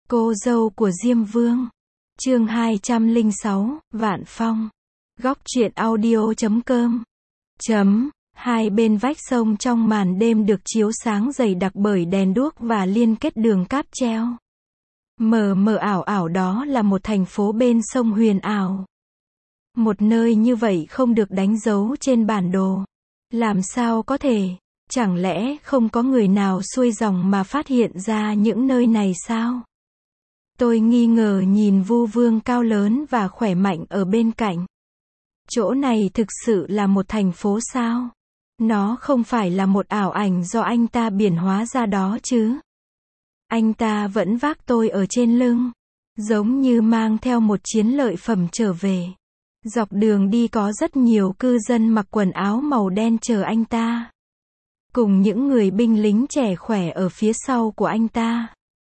Cô dâu của Diêm Vương. Chương 206, Vạn Phong. Góc truyện audio.com. Hai bên vách sông trong màn đêm được chiếu sáng dày đặc bởi đèn đuốc và liên kết đường cáp treo. Mờ mờ ảo ảo đó là một thành phố bên sông huyền ảo. Một nơi như vậy không được đánh dấu trên bản đồ. Làm sao có thể? Chẳng lẽ không có người nào xuôi dòng mà phát hiện ra những nơi này sao? Tôi nghi ngờ nhìn Vu Vương cao lớn và khỏe mạnh ở bên cạnh. Chỗ này thực sự là một thành phố sao? Nó không phải là một ảo ảnh do anh ta biển hóa ra đó chứ? Anh ta vẫn vác tôi ở trên lưng, giống như mang theo một chiến lợi phẩm trở về. Dọc đường đi có rất nhiều cư dân mặc quần áo màu đen chờ anh ta, cùng những người binh lính trẻ khỏe ở phía sau của anh ta.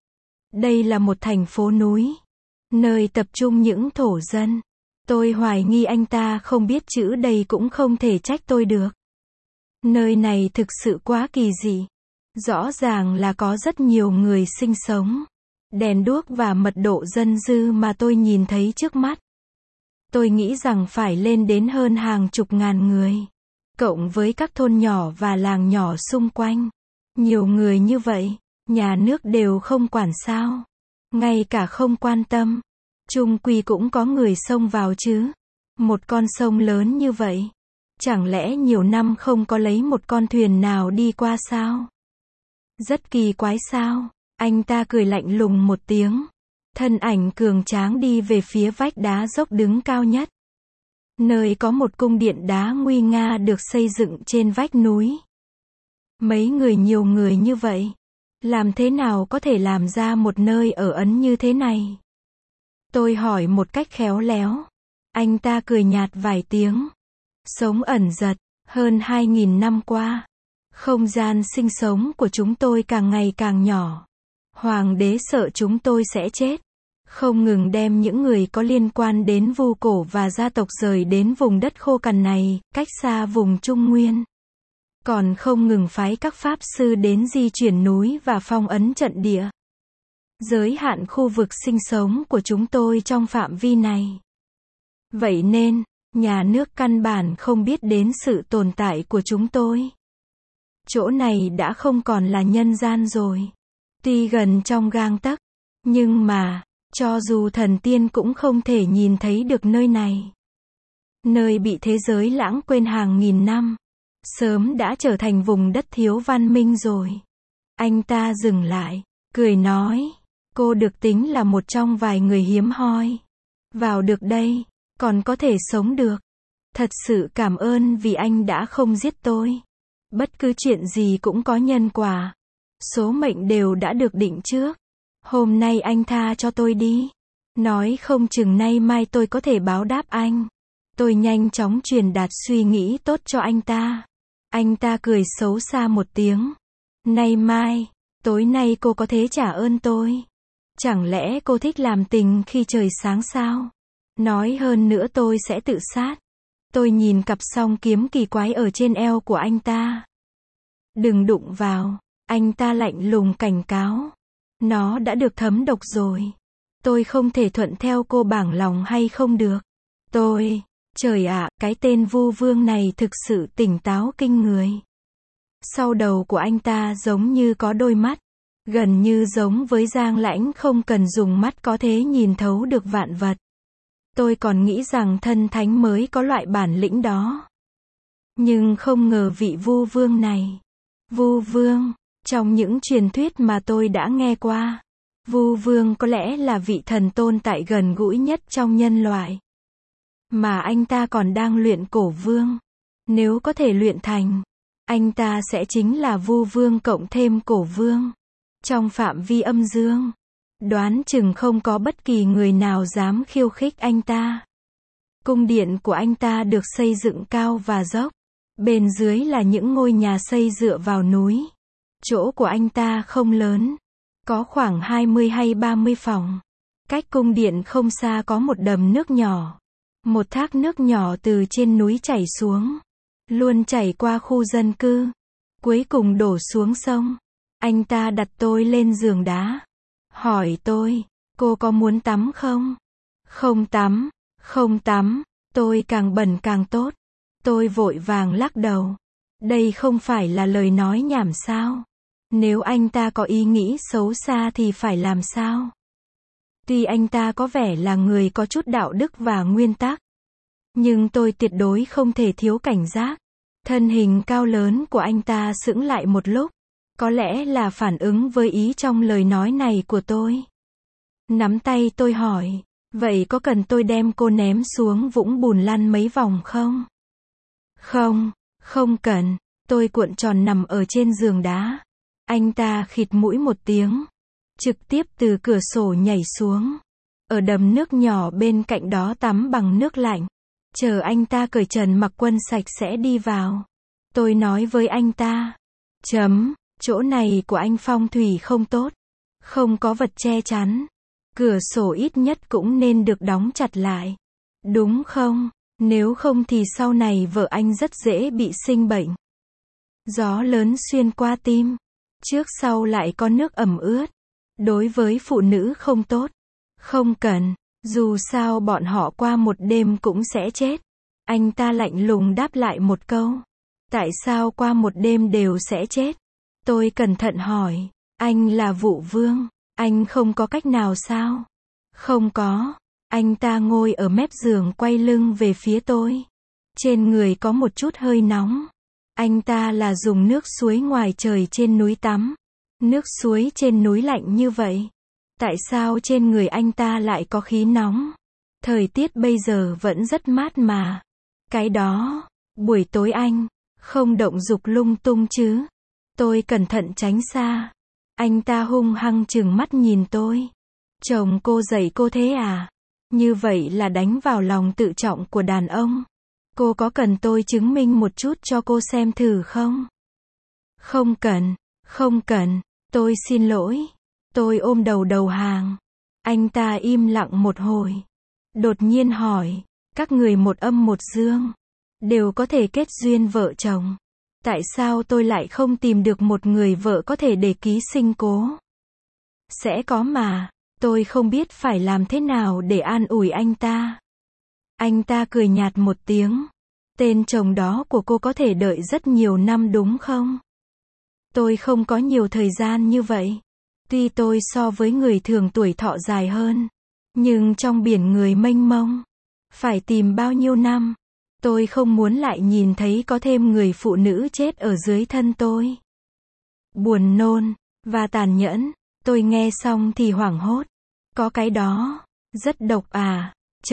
Đây là một thành phố núi, nơi tập trung những thổ dân. Tôi hoài nghi anh ta không biết chữ đây cũng không thể trách tôi được. Nơi này thực sự quá kỳ dị. Rõ ràng là có rất nhiều người sinh sống. Đèn đuốc và mật độ dân dư mà tôi nhìn thấy trước mắt, tôi nghĩ rằng phải lên đến hơn hàng chục ngàn người. Cộng với các thôn nhỏ và làng nhỏ xung quanh. Nhiều người như vậy, nhà nước đều không quản sao. Ngay cả không quan tâm. Chung quy cũng có người xông vào chứ. Một con sông lớn như vậy, chẳng lẽ nhiều năm không có lấy một con thuyền nào đi qua sao? Rất kỳ quái sao? Anh ta cười lạnh lùng một tiếng. Thân ảnh cường tráng đi về phía vách đá dốc đứng cao nhất. Nơi có một cung điện đá nguy nga được xây dựng trên vách núi. Mấy người nhiều người như vậy, làm thế nào có thể làm ra một nơi ở ẩn như thế này? Tôi hỏi một cách khéo léo. Anh ta cười nhạt vài tiếng. Sống ẩn dật, hơn 2.000 năm qua, không gian sinh sống của chúng tôi càng ngày càng nhỏ. Hoàng đế sợ chúng tôi sẽ chết, không ngừng đem những người có liên quan đến Vu cổ và gia tộc rời đến vùng đất khô cằn này, cách xa vùng Trung Nguyên. Còn không ngừng phái các pháp sư đến di chuyển núi và phong ấn trận địa. Giới hạn khu vực sinh sống của chúng tôi trong phạm vi này. Vậy nên, nhà nước căn bản không biết đến sự tồn tại của chúng tôi. Chỗ này đã không còn là nhân gian rồi. Tuy gần trong gang tấc, nhưng mà, cho dù thần tiên cũng không thể nhìn thấy được nơi này. Nơi bị thế giới lãng quên hàng nghìn năm, sớm đã trở thành vùng đất thiếu văn minh rồi. Anh ta dừng lại, cười nói, cô được tính là một trong vài người hiếm hoi. Vào được đây, còn có thể sống được. Thật sự cảm ơn vì anh đã không giết tôi. Bất cứ chuyện gì cũng có nhân quả. Số mệnh đều đã được định trước. Hôm nay anh tha cho tôi đi. Nói không chừng nay mai tôi có thể báo đáp anh. Tôi nhanh chóng truyền đạt suy nghĩ tốt cho anh ta. Anh ta cười xấu xa một tiếng. Nay mai, tối nay cô có thể trả ơn tôi. Chẳng lẽ cô thích làm tình khi trời sáng sao? Nói hơn nữa tôi sẽ tự sát. Tôi nhìn cặp song kiếm kỳ quái ở trên eo của anh ta. Đừng đụng vào, anh ta lạnh lùng cảnh cáo. Nó đã được thấm độc rồi. Tôi không thể thuận theo cô bảng lòng hay không được. Trời ạ, cái tên Vu Vương này thực sự tỉnh táo kinh người. Sau đầu của anh ta giống như có đôi mắt. Gần như giống với Giang Lãnh không cần dùng mắt có thể nhìn thấu được vạn vật. Tôi còn nghĩ rằng thân thánh mới có loại bản lĩnh đó. Nhưng không ngờ vị Vu Vương này. Vu Vương, trong những truyền thuyết mà tôi đã nghe qua, Vu Vương có lẽ là vị thần tồn tại gần gũi nhất trong nhân loại. Mà anh ta còn đang luyện cổ vương. Nếu có thể luyện thành, anh ta sẽ chính là Vu Vương cộng thêm cổ vương. Trong phạm vi âm dương, đoán chừng không có bất kỳ người nào dám khiêu khích anh ta. Cung điện của anh ta được xây dựng cao và dốc. Bên dưới là những ngôi nhà xây dựa vào núi. Chỗ của anh ta không lớn. Có khoảng 20 hay 30 phòng. Cách cung điện không xa có một đầm nước nhỏ. Một thác nước nhỏ từ trên núi chảy xuống. Luôn chảy qua khu dân cư. Cuối cùng đổ xuống sông. Anh ta đặt tôi lên giường đá. hỏi tôi, cô có muốn tắm không? Không tắm, không tắm, tôi càng bẩn càng tốt. Tôi vội vàng lắc đầu. Đây không phải là lời nói nhảm sao? Nếu anh ta có ý nghĩ xấu xa thì phải làm sao? Tuy anh ta có vẻ là người có chút đạo đức và nguyên tắc, nhưng tôi tuyệt đối không thể thiếu cảnh giác. Thân hình cao lớn của anh ta sững lại một lúc, có lẽ là phản ứng với ý trong lời nói này của tôi. Nắm tay tôi hỏi, vậy có cần tôi đem cô ném xuống vũng bùn lăn mấy vòng không? Không, không cần. Tôi cuộn tròn nằm ở trên giường đá. Anh ta khịt mũi một tiếng, trực tiếp từ cửa sổ nhảy xuống. Ở đầm nước nhỏ bên cạnh đó tắm bằng nước lạnh. Chờ anh ta cởi trần mặc quân sạch sẽ đi vào. Tôi nói với anh ta, chỗ này của anh phong thủy không tốt. Không có vật che chắn. Cửa sổ ít nhất cũng nên được đóng chặt lại. Đúng không? Nếu không thì sau này vợ anh rất dễ bị sinh bệnh. Gió lớn xuyên qua tim. Trước sau lại có nước ẩm ướt. Đối với phụ nữ không tốt. Không cần. Dù sao bọn họ qua một đêm cũng sẽ chết. Anh ta lạnh lùng đáp lại một câu. Tại sao qua một đêm đều sẽ chết? Tôi cẩn thận hỏi. Anh là Vũ Vương. Anh không có cách nào sao? Không có. Anh ta ngồi ở mép giường quay lưng về phía tôi. Trên người có một chút hơi nóng. Anh ta là dùng nước suối ngoài trời trên núi tắm. Nước suối trên núi lạnh như vậy. Tại sao trên người anh ta lại có khí nóng? Thời tiết bây giờ vẫn rất mát mà. Cái đó, buổi tối anh không động dục lung tung chứ? Tôi cẩn thận tránh xa. Anh ta hung hăng trừng mắt nhìn tôi. Chồng cô dạy cô thế à? Như vậy là đánh vào lòng tự trọng của đàn ông. Cô có cần tôi chứng minh một chút cho cô xem thử không? Không cần, không cần, tôi xin lỗi. Tôi ôm đầu hàng. Anh ta im lặng một hồi. Đột nhiên hỏi, các người một âm một dương, đều có thể kết duyên vợ chồng. Tại sao tôi lại không tìm được một người vợ có thể để ký sinh cố? Sẽ có mà, tôi không biết phải làm thế nào để an ủi anh ta. Anh ta cười nhạt một tiếng. Tên chồng đó của cô có thể đợi rất nhiều năm đúng không? Tôi không có nhiều thời gian như vậy. Tuy tôi so với người thường tuổi thọ dài hơn, nhưng trong biển người mênh mông, phải tìm bao nhiêu năm? Tôi không muốn lại nhìn thấy có thêm người phụ nữ chết ở dưới thân tôi. Buồn nôn, và tàn nhẫn. Tôi nghe xong thì hoảng hốt. Có cái đó, rất độc à,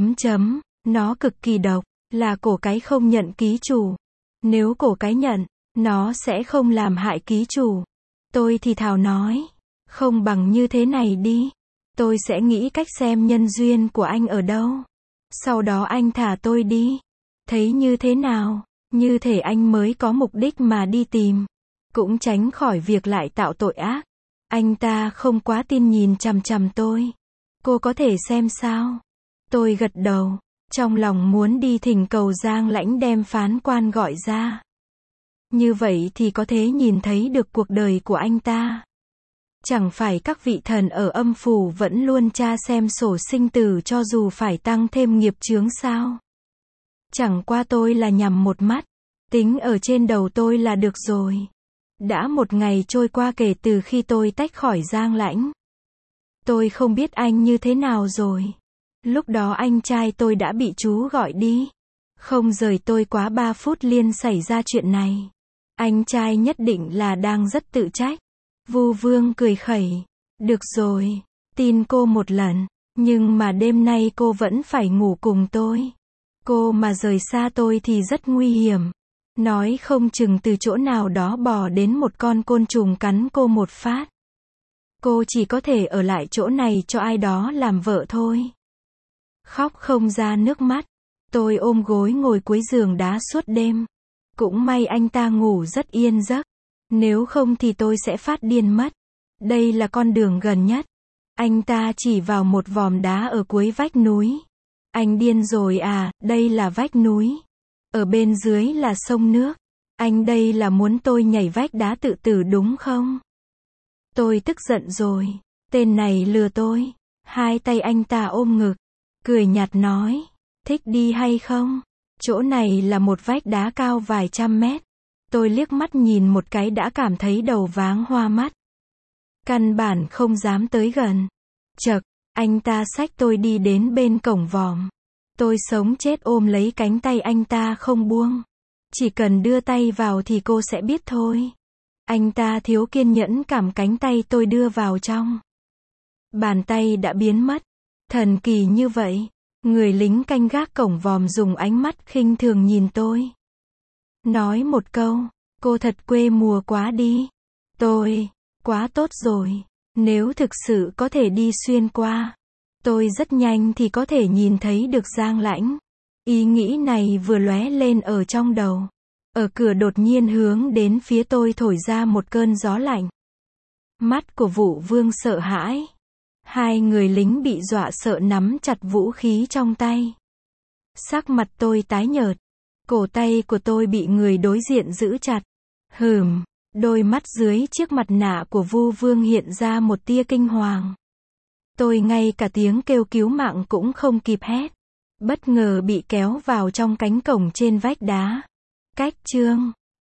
nó cực kỳ độc, là cổ cái không nhận ký chủ. Nếu cổ cái nhận, nó sẽ không làm hại ký chủ. Tôi thì thào nói, không bằng như thế này đi. Tôi sẽ nghĩ cách xem nhân duyên của anh ở đâu. Sau đó anh thả tôi đi. Thấy như thế nào? Như thể anh mới có mục đích mà đi tìm. Cũng tránh khỏi việc lại tạo tội ác. Anh ta không quá tin nhìn chằm chằm tôi. Cô có thể xem sao? Tôi gật đầu. Trong lòng muốn đi thỉnh cầu Giang Lãnh đem phán quan gọi ra. Như vậy thì có thể nhìn thấy được cuộc đời của anh ta. Chẳng phải các vị thần ở âm phủ vẫn luôn tra xem sổ sinh tử cho dù phải tăng thêm nghiệp chướng sao? Chẳng qua tôi là nhằm một mắt. Tính ở trên đầu tôi là được rồi. Đã một ngày trôi qua kể từ khi tôi tách khỏi Giang Lãnh. Tôi không biết anh như thế nào rồi. Lúc đó anh trai tôi đã bị chú gọi đi. Không rời tôi quá 3 phút liền xảy ra chuyện này. Anh trai nhất định là đang rất tự trách. Vu Vương cười khẩy. Được rồi, tin cô một lần. Nhưng mà đêm nay cô vẫn phải ngủ cùng tôi. Cô mà rời xa tôi thì rất nguy hiểm. Nói không chừng từ chỗ nào đó bò đến một con côn trùng cắn cô một phát. Cô chỉ có thể ở lại chỗ này cho ai đó làm vợ thôi. Khóc không ra nước mắt. Tôi ôm gối ngồi cuối giường đá suốt đêm. Cũng may anh ta ngủ rất yên giấc. Nếu không thì tôi sẽ phát điên mất. Đây là con đường gần nhất. Anh ta chỉ vào một vòm đá ở cuối vách núi. Anh điên rồi à, đây là vách núi. Ở bên dưới là sông nước. Anh đây là muốn tôi nhảy vách đá tự tử đúng không? Tôi tức giận rồi. Tên này lừa tôi. Hai tay anh ta ôm ngực, cười nhạt nói, thích đi hay không? Chỗ này là một vách đá cao vài trăm mét. Tôi liếc mắt nhìn một cái đã cảm thấy đầu váng hoa mắt. Căn bản không dám tới gần. Chậc, anh ta xách tôi đi đến bên cổng vòm. Tôi sống chết ôm lấy cánh tay anh ta không buông. Chỉ cần đưa tay vào thì cô sẽ biết thôi. Anh ta thiếu kiên nhẫn cảm cánh tay tôi đưa vào trong. Bàn tay đã biến mất. Thần kỳ như vậy. Người lính canh gác cổng vòm dùng ánh mắt khinh thường nhìn tôi. Nói một câu, cô thật quê mùa quá đi. Tôi, quá tốt rồi. Nếu thực sự có thể đi xuyên qua, tôi rất nhanh thì có thể nhìn thấy được Giang Lãnh. Ý nghĩ này vừa lóe lên ở trong đầu. Ở cửa đột nhiên hướng đến phía tôi thổi ra một cơn gió lạnh. Mắt của Vũ Vương sợ hãi. Hai người lính bị dọa sợ nắm chặt vũ khí trong tay. Sắc mặt tôi tái nhợt. Cổ tay của tôi bị người đối diện giữ chặt. Đôi mắt dưới chiếc mặt nạ của Vu Vương hiện ra một tia kinh hoàng. Tôi ngay cả tiếng kêu cứu mạng cũng không kịp hét. Bất ngờ bị kéo vào trong cánh cổng trên vách đá. Cách chương